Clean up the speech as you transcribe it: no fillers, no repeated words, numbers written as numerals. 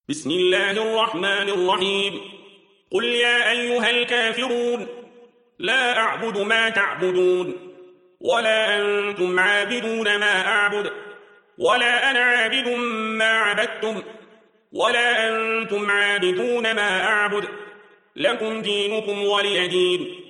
بسم الله الرحمن الرحيم قل يا أيها الكافرون لا أعبد ما تعبدون ولا أنتم عابدون ما أعبد ولا أنا عابد ما عبدتم ولا أنتم عابدون ما أعبد لكم دينكم ولي دين.